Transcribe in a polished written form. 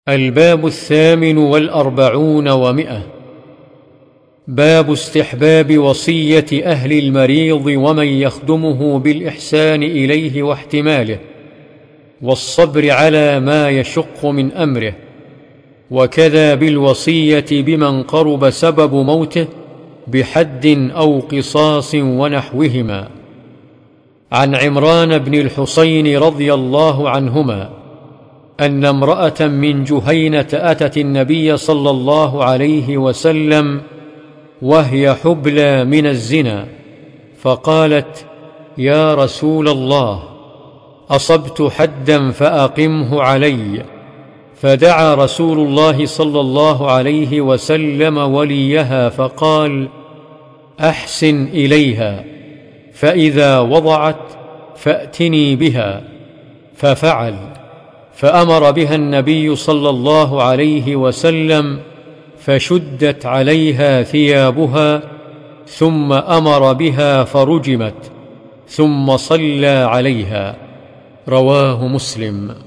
الباب 48 باب استحباب وصية أهل المريض ومن يخدمه بالإحسان إليه واحتماله والصبر على ما يشق من أمره، وكذا بالوصية بمن قرب سبب موته بحد أو قصاص ونحوهما. عن عمران بن الحصين رضي الله عنهما أن امرأة من جهينة أتت النبي صلى الله عليه وسلم وهي حبلى من الزنا، فقالت: يا رسول الله، أصبت حدا فأقمه علي. فدعا رسول الله صلى الله عليه وسلم وليها فقال: أحسن إليها، فإذا وضعت فأتني بها. ففعل، فأمر بها النبي صلى الله عليه وسلم فشدت عليها ثيابها، ثم أمر بها فرجمت، ثم صلى عليها. رواه مسلم.